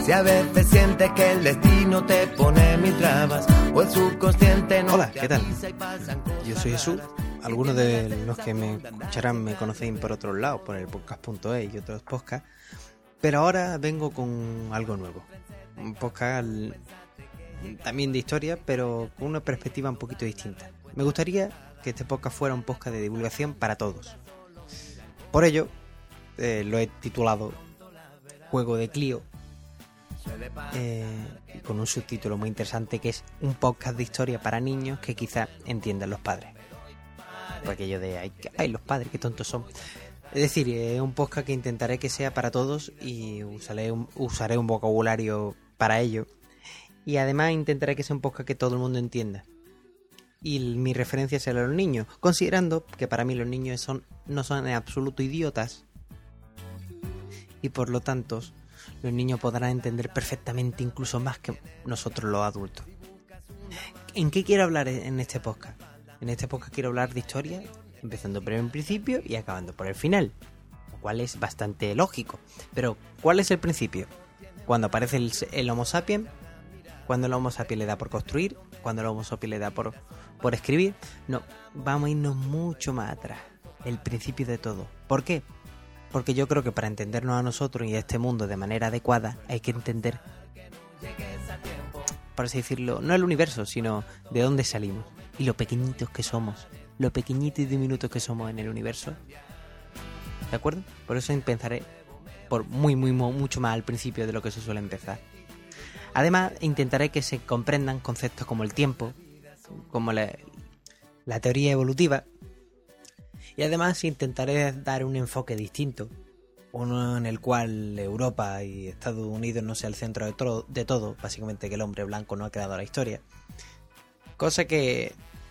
Si a veces sientes que el destino te pone mil trabas o el subconsciente no. Hola, ¿qué tal? Yo soy Jesús. Algunos de los que me escucharán me conocen por otros lados, por el podcast.es y otros podcasts. Pero ahora vengo con algo nuevo. Un podcast también de historia, pero con una perspectiva un poquito distinta. Me gustaría que este podcast fuera un podcast de divulgación para todos. Por ello, lo he titulado Juego de Clio, con un subtítulo muy interesante que es un podcast de historia para niños que quizás entiendan los padres. Por aquello de, ay, los padres, qué tontos son. Es decir, es un podcast que intentaré que sea para todos y usaré un vocabulario para ello. Y además intentaré que sea un podcast que todo el mundo entienda. Y mi referencia será a los niños, considerando que para mí los niños no son en absoluto idiotas. Y por lo tanto, los niños podrán entender perfectamente, incluso más que nosotros los adultos. ¿En qué quiero hablar en este podcast? En este podcast quiero hablar de historia, empezando por el principio y acabando por el final, lo cual es bastante lógico. Pero, ¿cuál es el principio? Cuando aparece el Homo sapiens, cuando el Homo sapiens le da por construir, cuando el Homo sapiens le da por escribir. No, vamos a irnos mucho más atrás, el principio de todo. ¿Por qué? Porque yo creo que para entendernos a nosotros y a este mundo de manera adecuada hay que entender, por así decirlo, no el universo, sino de dónde salimos y lo pequeñitos que somos, lo pequeñitos y diminutos que somos en el universo. ¿De acuerdo? Por eso empezaré por mucho más al principio de lo que se suele empezar. Además, intentaré que se comprendan conceptos como el tiempo, como la teoría evolutiva. Y además intentaré dar un enfoque distinto, uno en el cual Europa y Estados Unidos no sea el centro de todo, básicamente que el hombre blanco no ha creado la historia. Cosa que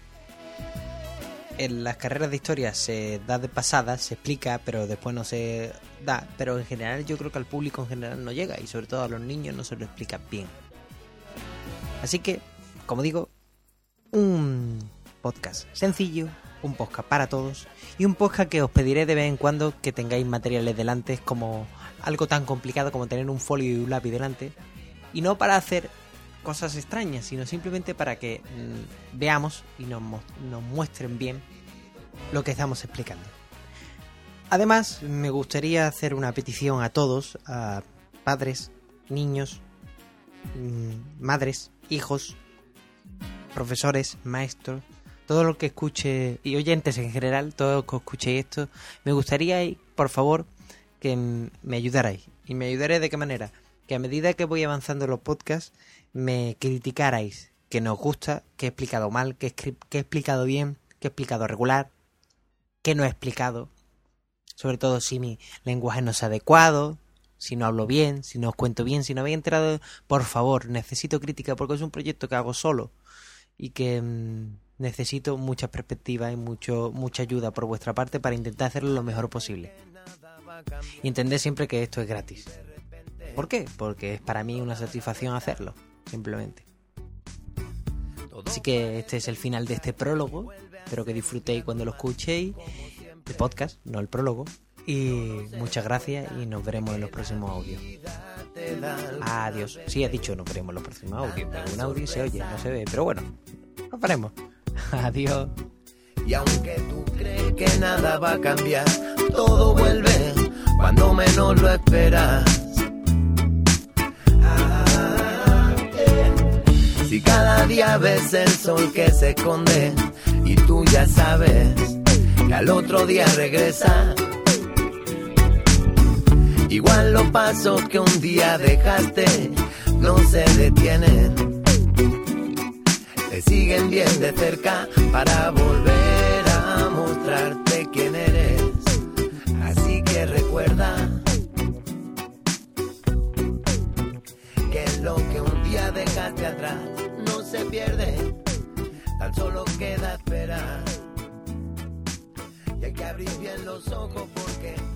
en las carreras de historia se da de pasada, se explica, pero después no se da. Pero en general yo creo que al público en general no llega, y sobre todo a los niños no se lo explica bien. Así que, como digo, un podcast sencillo, un podcast para todos y un podcast que os pediré de vez en cuando que tengáis materiales delante, como algo tan complicado como tener un folio y un lápiz delante, y no para hacer cosas extrañas, sino simplemente para que veamos y nos muestren bien lo que estamos explicando. Además, me gustaría hacer una petición a todos, a padres, niños, madres, hijos, profesores, maestros, todo lo que escuche, y oyentes en general, todo lo que escuchéis esto, me gustaría, por favor, que me ayudarais. ¿Y me ayudaréis de qué manera? Que a medida que voy avanzando en los podcasts, me criticarais que no os gusta, que he explicado mal, que he explicado bien, que he explicado regular, que no he explicado. Sobre todo si mi lenguaje no es adecuado, si no hablo bien, si no os cuento bien, si no habéis enterado. Por favor, necesito crítica porque es un proyecto que hago solo y que necesito muchas perspectivas y mucha ayuda por vuestra parte para intentar hacerlo lo mejor posible. Y entended siempre que esto es gratis. ¿Por qué? Porque es para mí una satisfacción hacerlo, simplemente. Así que este es el final de este prólogo. Espero que disfrutéis cuando lo escuchéis. El podcast, no el prólogo. Y muchas gracias y nos veremos en los próximos audios. Adiós. Sí, he dicho nos veremos en los próximos audios. Un audio se oye, no se ve, pero bueno, nos veremos. Adiós. Y aunque tú crees que nada va a cambiar, todo vuelve cuando menos lo esperas. Si cada día ves el sol que se esconde y tú ya sabes que al otro día regresa, igual los pasos que un día dejaste no se detienen, te siguen bien de cerca para volver a mostrarte quién eres. Así que recuerda que lo que un día dejaste atrás no se pierde, tan solo queda esperar. Y hay que abrir bien los ojos porque